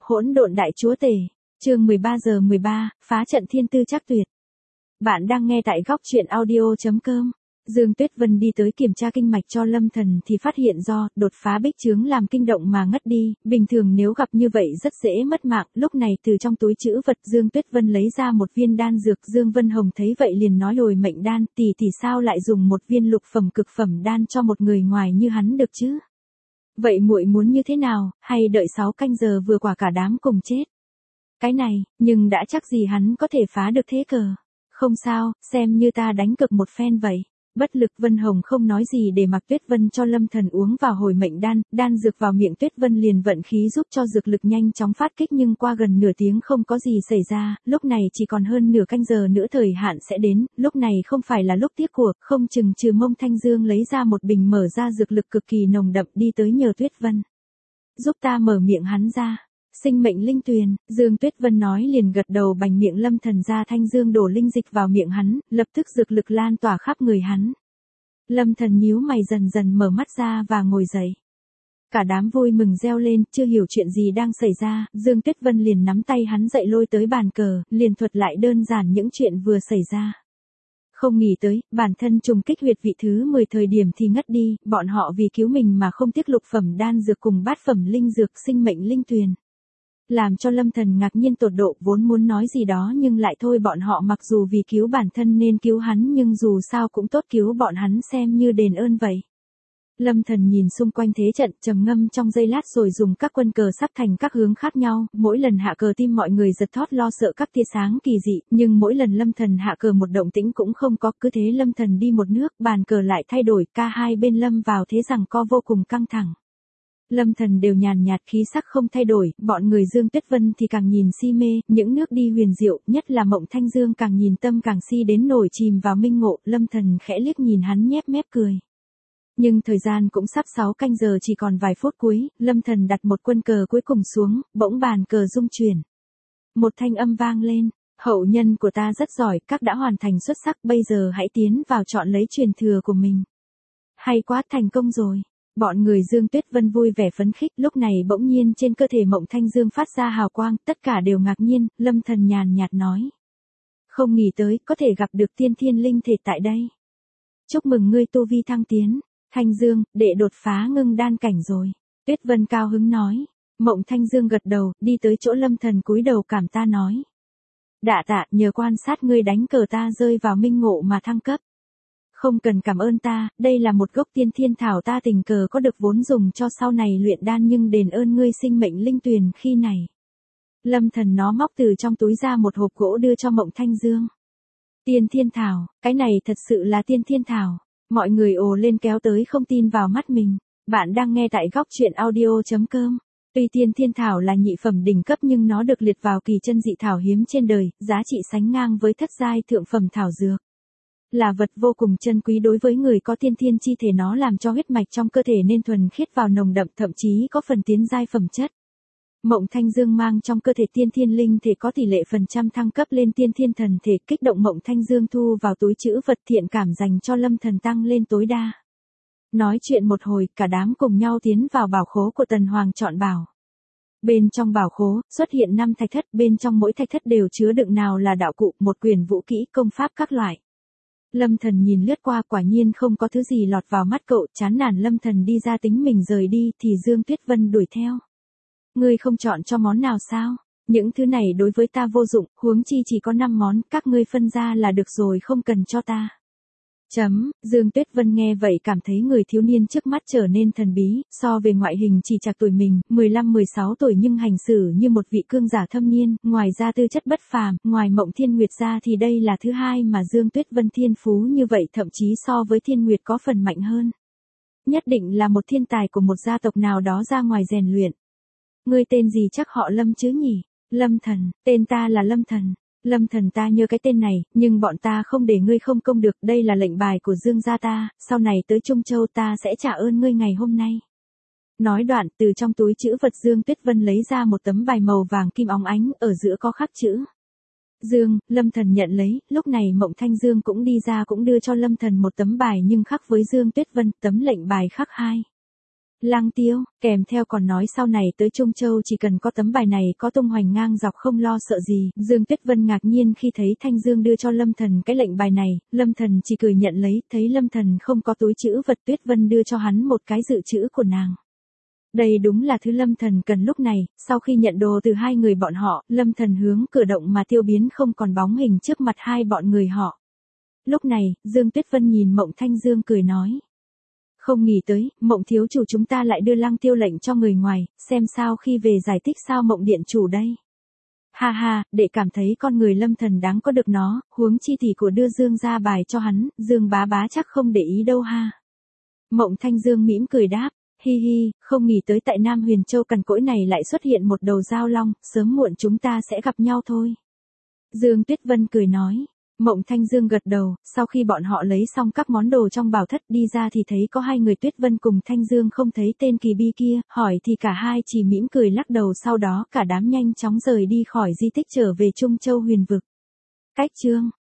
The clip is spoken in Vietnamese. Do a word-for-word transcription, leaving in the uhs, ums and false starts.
Hỗn độn đại chúa tể, chương mười ba giờ mười ba, phá trận thiên tư chắc tuyệt. Bạn đang nghe tại góc truyện audio chấm com. Dương Tuyết Vân đi tới kiểm tra kinh mạch cho Lâm Thần thì phát hiện do đột phá bích chướng làm kinh động mà ngất đi, bình thường nếu gặp như vậy rất dễ mất mạng. Lúc này từ trong túi trữ vật Dương Tuyết Vân lấy ra một viên đan dược. Dương Vân Hồng thấy vậy liền nói lồi mệnh đan, tỷ tỷ sao lại dùng một viên lục phẩm cực phẩm đan cho một người ngoài như hắn được chứ? Vậy muội muốn như thế nào, hay đợi sáu canh giờ vừa quả cả đám cùng chết? Cái này, nhưng đã chắc gì hắn có thể phá được thế cờ. Không sao, xem như ta đánh cược một phen vậy. Bất lực Vân Hồng không nói gì để mặc Tuyết Vân cho Lâm Thần uống vào hồi mệnh đan, đan dược vào miệng Tuyết Vân liền vận khí giúp cho dược lực nhanh chóng phát kích, nhưng qua gần nửa tiếng không có gì xảy ra, lúc này chỉ còn hơn nửa canh giờ nữa thời hạn sẽ đến, lúc này không phải là lúc tiếc của, không chừng trừ Mông Thanh Dương lấy ra một bình mở ra dược lực cực kỳ nồng đậm đi tới nhờ Tuyết Vân. Giúp ta mở miệng hắn ra. Sinh mệnh linh tuyền, Dương Tuyết Vân nói liền gật đầu bành miệng Lâm Thần ra. Thanh Dương đổ linh dịch vào miệng hắn, lập tức dược lực lan tỏa khắp người hắn. Lâm Thần nhíu mày dần dần mở mắt ra và ngồi dậy. Cả đám vui mừng reo lên, chưa hiểu chuyện gì đang xảy ra, Dương Tuyết Vân liền nắm tay hắn dậy lôi tới bàn cờ, liền thuật lại đơn giản những chuyện vừa xảy ra. Không nghĩ tới, bản thân trùng kích huyệt vị thứ mười thời điểm thì ngất đi, bọn họ vì cứu mình mà không tiếc lục phẩm đan dược cùng bát phẩm linh dược sinh mệnh linh tuyền. Làm cho Lâm Thần ngạc nhiên tột độ, vốn muốn nói gì đó nhưng lại thôi, bọn họ mặc dù vì cứu bản thân nên cứu hắn nhưng dù sao cũng tốt cứu bọn hắn xem như đền ơn vậy. Lâm Thần nhìn xung quanh thế trận, trầm ngâm trong giây lát rồi dùng các quân cờ sắp thành các hướng khác nhau, mỗi lần hạ cờ tim mọi người giật thót lo sợ các tia sáng kỳ dị, nhưng mỗi lần Lâm Thần hạ cờ một động tĩnh cũng không có, cứ thế Lâm Thần đi một nước, bàn cờ lại thay đổi, cả hai bên lâm vào thế giằng co vô cùng căng thẳng. Lâm Thần đều nhàn nhạt khí sắc không thay đổi, bọn người Dương Tuyết Vân thì càng nhìn si mê, những nước đi huyền diệu, nhất là Mộng Thanh Dương càng nhìn tâm càng si đến nổi chìm vào minh ngộ. Lâm Thần khẽ liếc nhìn hắn nhếch mép cười. Nhưng thời gian cũng sắp sáu canh giờ, chỉ còn vài phút cuối, Lâm Thần đặt một quân cờ cuối cùng xuống, bỗng bàn cờ rung chuyển. Một thanh âm vang lên, hậu nhân của ta rất giỏi, các đã hoàn thành xuất sắc, bây giờ hãy tiến vào chọn lấy truyền thừa của mình. Hay quá, thành công rồi. Bọn người Dương Tuyết Vân vui vẻ phấn khích, lúc này bỗng nhiên trên cơ thể Mộng Thanh Dương phát ra hào quang, tất cả đều ngạc nhiên. Lâm Thần nhàn nhạt nói. Không nghĩ tới, có thể gặp được tiên thiên linh thể tại đây. Chúc mừng ngươi tu vi thăng tiến. Thanh Dương, đệ đột phá ngưng đan cảnh rồi. Tuyết Vân cao hứng nói. Mộng Thanh Dương gật đầu, đi tới chỗ Lâm Thần cúi đầu cảm ta nói. Đạ tạ, nhờ quan sát ngươi đánh cờ ta rơi vào minh ngộ mà thăng cấp. Không cần cảm ơn ta, đây là một gốc tiên thiên thảo ta tình cờ có được vốn dùng cho sau này luyện đan, nhưng đền ơn ngươi sinh mệnh linh tuyền khi này. Lâm Thần nó móc từ trong túi ra một hộp gỗ đưa cho Mộng Thanh Dương. Tiên thiên thảo, cái này thật sự là tiên thiên thảo. Mọi người ồ lên kéo tới không tin vào mắt mình. Bạn đang nghe tại góc truyện audio chấm com. Tuy tiên thiên thảo là nhị phẩm đỉnh cấp nhưng nó được liệt vào kỳ chân dị thảo hiếm trên đời, giá trị sánh ngang với thất giai thượng phẩm thảo dược. Là vật vô cùng chân quý đối với người có tiên thiên chi thể, nó làm cho huyết mạch trong cơ thể nên thuần khiết vào nồng đậm, thậm chí có phần tiến giai phẩm chất. Mộng Thanh Dương mang trong cơ thể tiên thiên linh thể có tỷ lệ phần trăm thăng cấp lên tiên thiên thần thể, kích động Mộng Thanh Dương thu vào túi trữ vật, thiện cảm dành cho Lâm Thần tăng lên tối đa. Nói chuyện một hồi, cả đám cùng nhau tiến vào bảo khố của Tần Hoàng chọn bảo. Bên trong bảo khố, xuất hiện năm thạch thất, bên trong mỗi thạch thất đều chứa đựng nào là đạo cụ, một quyển vũ kỹ, công pháp các loại. Lâm Thần nhìn lướt qua, quả nhiên không có thứ gì lọt vào mắt cậu, chán nản Lâm Thần đi ra tính mình rời đi, thì Dương Tuyết Vân đuổi theo. Ngươi không chọn cho món nào sao? Những thứ này đối với ta vô dụng, huống chi chỉ có năm món, các ngươi phân ra là được rồi, không cần cho ta. Chấm, Dương Tuyết Vân nghe vậy cảm thấy người thiếu niên trước mắt trở nên thần bí, so về ngoại hình chỉ chạc tuổi mình, mười lăm mười sáu tuổi nhưng hành xử như một vị cương giả thâm niên, ngoài ra tư chất bất phàm, ngoài Mộng Thiên Nguyệt ra thì đây là thứ hai mà Dương Tuyết Vân thiên phú như vậy, thậm chí so với Thiên Nguyệt có phần mạnh hơn. Nhất định là một thiên tài của một gia tộc nào đó ra ngoài rèn luyện. Ngươi tên gì, chắc họ Lâm chứ nhỉ? Lâm Thần, tên ta là Lâm Thần. Lâm Thần, ta nhớ cái tên này, nhưng bọn ta không để ngươi không công được, đây là lệnh bài của Dương gia ta, sau này tới Trung Châu ta sẽ trả ơn ngươi ngày hôm nay. Nói đoạn, từ trong túi trữ vật Dương Tuyết Vân lấy ra một tấm bài màu vàng kim óng ánh, ở giữa có khắc chữ. Dương, Lâm Thần nhận lấy, lúc này Mộng Thanh Dương cũng đi ra cũng đưa cho Lâm Thần một tấm bài nhưng khắc với Dương Tuyết Vân, tấm lệnh bài khắc hai. Lăng Tiêu, kèm theo còn nói sau này tới Trung Châu chỉ cần có tấm bài này có tung hoành ngang dọc không lo sợ gì. Dương Tuyết Vân ngạc nhiên khi thấy Thanh Dương đưa cho Lâm Thần cái lệnh bài này, Lâm Thần chỉ cười nhận lấy, thấy Lâm Thần không có túi trữ vật, Tuyết Vân đưa cho hắn một cái dự trữ của nàng. Đây đúng là thứ Lâm Thần cần lúc này. Sau khi nhận đồ từ hai người bọn họ, Lâm Thần hướng cửa động mà tiêu biến không còn bóng hình trước mặt hai bọn người họ. Lúc này, Dương Tuyết Vân nhìn Mộng Thanh Dương cười nói. Không nghĩ tới, Mộng thiếu chủ chúng ta lại đưa Lăng Tiêu lệnh cho người ngoài, xem sao khi về giải thích sao Mộng điện chủ đây. Ha ha, để cảm thấy con người Lâm Thần đáng có được nó, huống chi tỷ của đưa Dương ra bài cho hắn, Dương bá bá chắc không để ý đâu ha. Mộng Thanh Dương mỉm cười đáp. Hi hi, không nghĩ tới tại Nam Huyền Châu cằn cỗi này lại xuất hiện một đầu dao long, sớm muộn chúng ta sẽ gặp nhau thôi. Dương Tuyết Vân cười nói. Mộng Thanh Dương gật đầu, sau khi bọn họ lấy xong các món đồ trong bảo thất đi ra thì thấy có hai người Tuyết Vân cùng Thanh Dương không thấy tên kỳ bi kia, hỏi thì cả hai chỉ mỉm cười lắc đầu, sau đó cả đám nhanh chóng rời đi khỏi di tích trở về Trung Châu huyền vực. Cách chương